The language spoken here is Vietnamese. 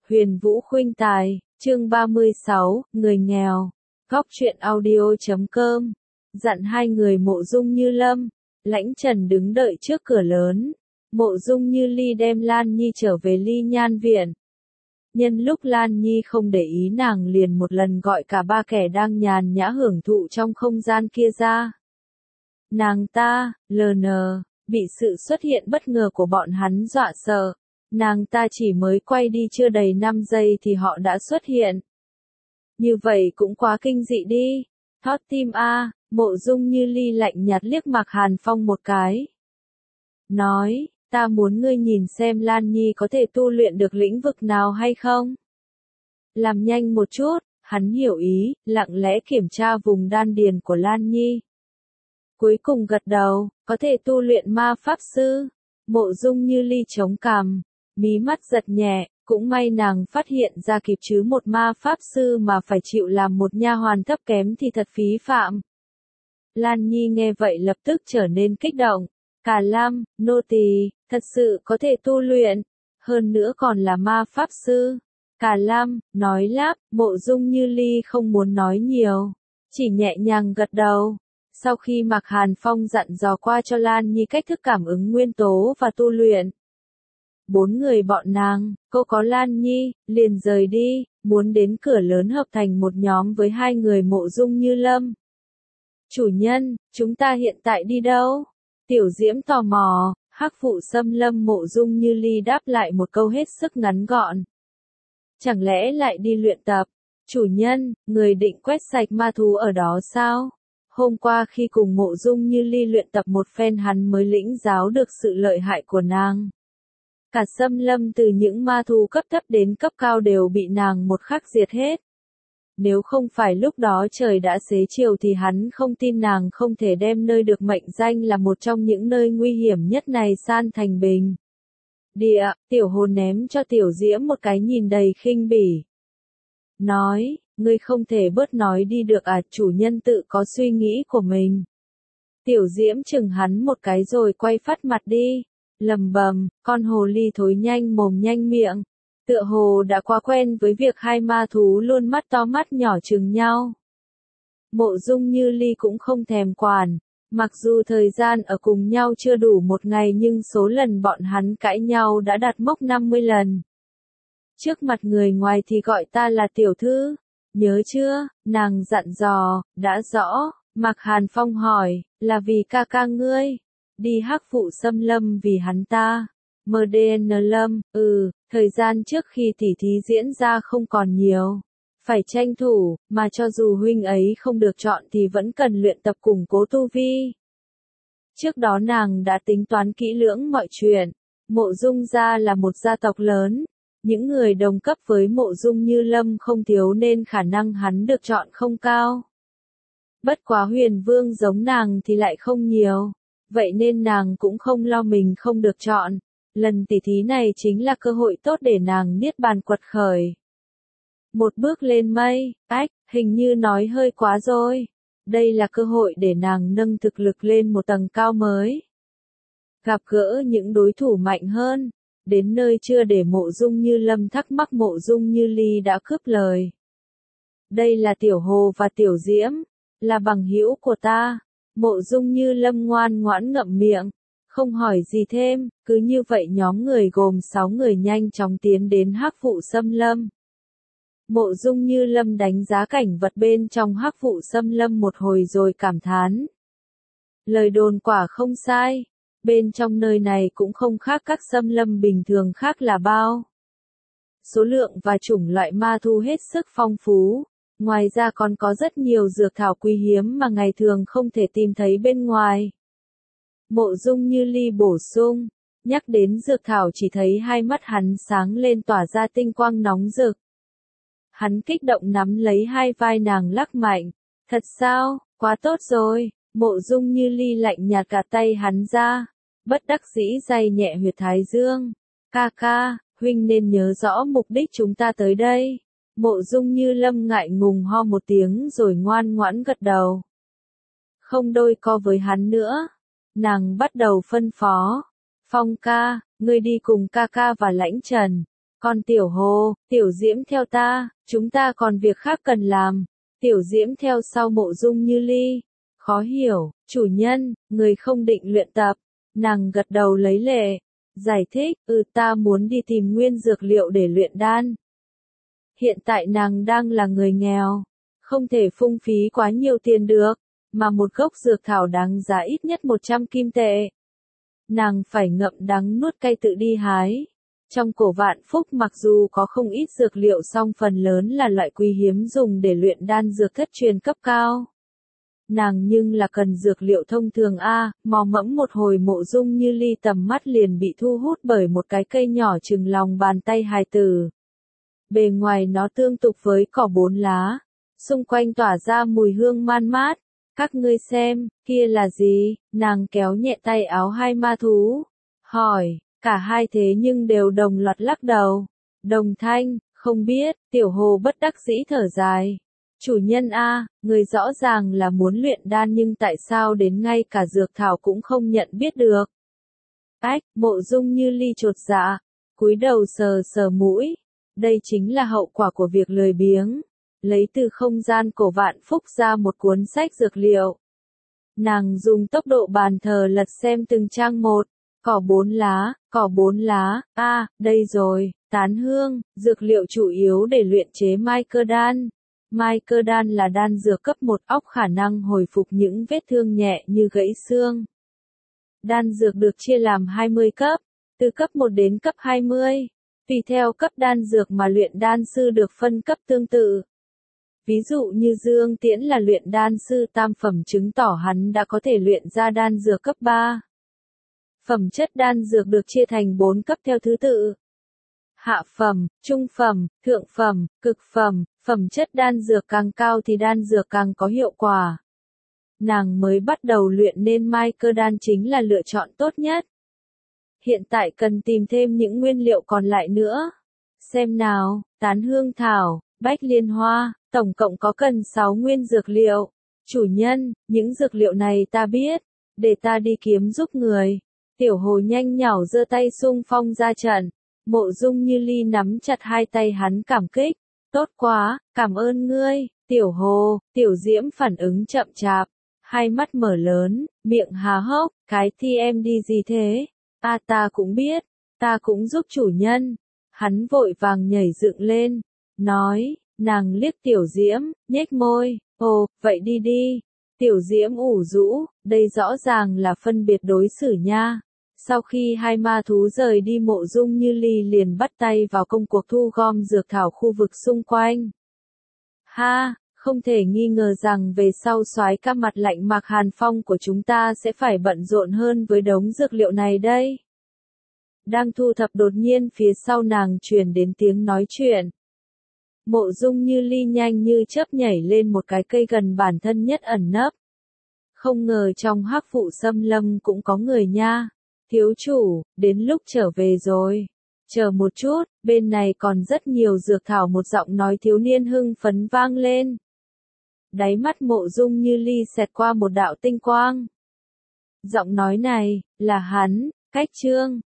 Huyền Vũ Khuynh Tài, chương 36, người nghèo. Góc truyện audio.com. Dặn hai người Mộ Dung Như Lâm, Lãnh Trần đứng đợi trước cửa lớn. Mộ Dung Như Ly đem Lan Nhi trở về Ly Nhan viện. Nhân lúc Lan Nhi không để ý, nàng liền một lần gọi cả ba kẻ đang nhàn nhã hưởng thụ trong không gian kia ra. Nàng ta, LN, bị sự xuất hiện bất ngờ của bọn hắn dọa sợ. Nàng ta chỉ mới quay đi chưa đầy 5 giây thì họ đã xuất hiện. Như vậy cũng quá kinh dị đi. Thót tim a. Mộ Dung Như Ly lạnh nhạt liếc Mạc Hàn Phong một cái. Nói, ta muốn ngươi nhìn xem Lan Nhi có thể tu luyện được lĩnh vực nào hay không. Làm nhanh một chút, hắn hiểu ý, lặng lẽ kiểm tra vùng đan điền của Lan Nhi. Cuối cùng gật đầu, có thể tu luyện ma pháp sư. Mộ Dung Như Ly chống cằm, mí mắt giật nhẹ, cũng may nàng phát hiện ra kịp chứ một ma pháp sư mà phải chịu làm một nha hoàn thấp kém thì thật phí phạm. Lan Nhi nghe vậy lập tức trở nên kích động. Cả Lam, nô tỳ, thật sự có thể tu luyện, hơn nữa còn là ma pháp sư. Cả Lam, nói lắp, Mộ Dung Như Ly không muốn nói nhiều, chỉ nhẹ nhàng gật đầu. Sau khi Mạc Hàn Phong dặn dò qua cho Lan Nhi cách thức cảm ứng nguyên tố và tu luyện, bốn người bọn nàng, cô có Lan Nhi, liền rời đi, muốn đến cửa lớn hợp thành một nhóm với hai người Mộ Dung Như Lâm. Chủ nhân, chúng ta hiện tại đi đâu? Tiểu Diễm tò mò. Hắc Vụ Xâm Lâm. Mộ Dung Như Ly đáp lại một câu hết sức ngắn gọn. Chẳng lẽ lại đi luyện tập? Chủ nhân, người định quét sạch ma thú ở đó sao? Hôm qua khi cùng Mộ Dung Như Ly luyện tập một phen hắn mới lĩnh giáo được sự lợi hại của nàng. Cả xâm lâm từ những ma thú cấp thấp đến cấp cao đều bị nàng một khắc diệt hết. Nếu không phải lúc đó trời đã xế chiều thì hắn không tin nàng không thể đem nơi được mệnh danh là một trong những nơi nguy hiểm nhất này san thành bình địa. Tiểu Hồn ném cho Tiểu Diễm một cái nhìn đầy khinh bỉ. Nói, ngươi không thể bớt nói đi được à, chủ nhân tự có suy nghĩ của mình. Tiểu Diễm chừng hắn một cái rồi quay phắt mặt đi. Lầm bầm, con hồ ly thối nhanh mồm nhanh miệng. Tựa hồ đã quá quen với việc hai ma thú luôn mắt to mắt nhỏ chừng nhau. Mộ Dung Như Ly cũng không thèm quản, mặc dù thời gian ở cùng nhau chưa đủ một ngày nhưng số lần bọn hắn cãi nhau đã đạt mốc 50 lần. Trước mặt người ngoài thì gọi ta là tiểu thư, nhớ chưa, nàng dặn dò, đã rõ. Mạc Hàn Phong hỏi, là vì ca ca ngươi, đi Hắc Vụ Xâm Lâm vì hắn ta. MDN Lâm, thời gian trước khi tỉ thí diễn ra không còn nhiều. Phải tranh thủ, mà cho dù huynh ấy không được chọn thì vẫn cần luyện tập củng cố tu vi. Trước đó nàng đã tính toán kỹ lưỡng mọi chuyện. Mộ Dung gia là một gia tộc lớn. Những người đồng cấp với Mộ Dung Như Lâm không thiếu nên khả năng hắn được chọn không cao. Bất quá Huyền Vương giống nàng thì lại không nhiều. Vậy nên nàng cũng không lo mình không được chọn. Lần tỉ thí này chính là cơ hội tốt để nàng niết bàn quật khởi. Một bước lên mây, hình như nói hơi quá rồi. Đây là cơ hội để nàng nâng thực lực lên một tầng cao mới. Gặp gỡ những đối thủ mạnh hơn. Đến nơi chưa để Mộ Dung Như Lâm thắc mắc, Mộ Dung Như Ly đã cướp lời. Đây là Tiểu Hồ và Tiểu Diễm, là bằng hữu của ta. Mộ Dung Như Lâm ngoan ngoãn ngậm miệng. Không hỏi gì thêm, cứ như vậy nhóm người gồm 6 người nhanh chóng tiến đến Hắc Vụ Xâm Lâm. Mộ Dung Như Lâm đánh giá cảnh vật bên trong Hắc Vụ Xâm Lâm một hồi rồi cảm thán. Lời đồn quả không sai, bên trong nơi này cũng không khác các xâm lâm bình thường khác là bao. Số lượng và chủng loại ma thú hết sức phong phú, ngoài ra còn có rất nhiều dược thảo quý hiếm mà ngày thường không thể tìm thấy bên ngoài. Mộ Dung Như Ly bổ sung, nhắc đến dược thảo chỉ thấy hai mắt hắn sáng lên tỏa ra tinh quang nóng rực. Hắn kích động nắm lấy hai vai nàng lắc mạnh. Thật sao, quá tốt rồi. Mộ Dung Như Ly lạnh nhạt cả tay hắn ra. Bất đắc dĩ day nhẹ huyệt thái dương. Ca ca, huynh nên nhớ rõ mục đích chúng ta tới đây. Mộ Dung Như Lâm ngại ngùng ho một tiếng rồi ngoan ngoãn gật đầu. Không đôi co với hắn nữa. Nàng bắt đầu phân phó. Phong ca, ngươi đi cùng ca ca và Lãnh Trần. Còn Tiểu Hồ, Tiểu Diễm theo ta, chúng ta còn việc khác cần làm. Tiểu Diễm theo sau Mộ Dung Như Ly. Khó hiểu, chủ nhân, người không định luyện tập. Nàng gật đầu lấy lệ. Giải thích, ta muốn đi tìm nguyên dược liệu để luyện đan. Hiện tại nàng đang là người nghèo. Không thể phung phí quá nhiều tiền được. Mà một gốc dược thảo đáng giá ít nhất 100 kim tệ. Nàng phải ngậm đắng nuốt cay tự đi hái. Trong cổ Vạn Phúc mặc dù có không ít dược liệu song phần lớn là loại quý hiếm dùng để luyện đan dược thất truyền cấp cao. Nàng nhưng là cần dược liệu thông thường mò mẫm một hồi Mộ Dung Như Ly tầm mắt liền bị thu hút bởi một cái cây nhỏ chừng lòng bàn tay hài tử. Bề ngoài nó tương tục với cỏ 4 lá, xung quanh tỏa ra mùi hương man mát. Các ngươi xem, kia là gì? Nàng kéo nhẹ tay áo hai ma thú. Hỏi, cả hai thế nhưng đều đồng loạt lắc đầu. Đồng thanh, không biết, Tiểu Hồ bất đắc dĩ thở dài. Chủ nhân người rõ ràng là muốn luyện đan nhưng tại sao đến ngay cả dược thảo cũng không nhận biết được. Mộ Dung Như Ly chột dạ, cúi đầu sờ sờ mũi. Đây chính là hậu quả của việc lười biếng. Lấy từ không gian cổ Vạn Phúc ra một cuốn sách dược liệu. Nàng dùng tốc độ bàn thờ lật xem từng trang một. Cỏ 4 lá, đây rồi, tán hương, dược liệu chủ yếu để luyện chế mai cơ đan. Mai cơ đan là đan dược cấp 1 óc khả năng hồi phục những vết thương nhẹ như gãy xương. Đan dược được chia làm 20 cấp, từ cấp 1 đến cấp 20. Tùy theo cấp đan dược mà luyện đan sư được phân cấp tương tự. Ví dụ như Dương Tiễn là luyện đan sư tam phẩm chứng tỏ hắn đã có thể luyện ra đan dược cấp 3. Phẩm chất đan dược được chia thành 4 cấp theo thứ tự. Hạ phẩm, trung phẩm, thượng phẩm, cực phẩm, phẩm chất đan dược càng cao thì đan dược càng có hiệu quả. Nàng mới bắt đầu luyện nên mai cơ đan chính là lựa chọn tốt nhất. Hiện tại cần tìm thêm những nguyên liệu còn lại nữa. Xem nào, tán hương thảo, bách liên hoa, tổng cộng có cần 6 nguyên dược liệu. Chủ nhân, những dược liệu này ta biết, để ta đi kiếm giúp người. Tiểu Hồ nhanh nhảu giơ tay xung phong ra trận. Mộ Dung Như Ly nắm chặt hai tay hắn cảm kích. Tốt quá, cảm ơn ngươi. Tiểu Hồ, Tiểu Diễm phản ứng chậm chạp. Hai mắt mở lớn, miệng há hốc. Cái thi em đi gì thế? Ta cũng biết, ta cũng giúp chủ nhân. Hắn vội vàng nhảy dựng lên. Nói, nàng liếc Tiểu Diễm, nhếch môi. Ồ, vậy đi đi. Tiểu Diễm ủ rũ, đây rõ ràng là phân biệt đối xử nha. Sau khi hai ma thú rời đi Mộ Dung Như Ly liền bắt tay vào công cuộc thu gom dược thảo khu vực xung quanh. Không thể nghi ngờ rằng về sau soái ca mặt lạnh Mạc Hàn Phong của chúng ta sẽ phải bận rộn hơn với đống dược liệu này đây. Đang thu thập đột nhiên phía sau nàng truyền đến tiếng nói chuyện. Mộ Dung Như Ly nhanh như chớp nhảy lên một cái cây gần bản thân nhất ẩn nấp. Không ngờ trong Hắc Vụ Xâm Lâm cũng có người nha. Thiếu chủ, đến lúc trở về rồi. Chờ một chút, bên này còn rất nhiều dược thảo, một giọng nói thiếu niên hưng phấn vang lên. Đáy mắt Mộ Dung Như Ly xẹt qua một đạo tinh quang. Giọng nói này, là hắn, Cách Trương.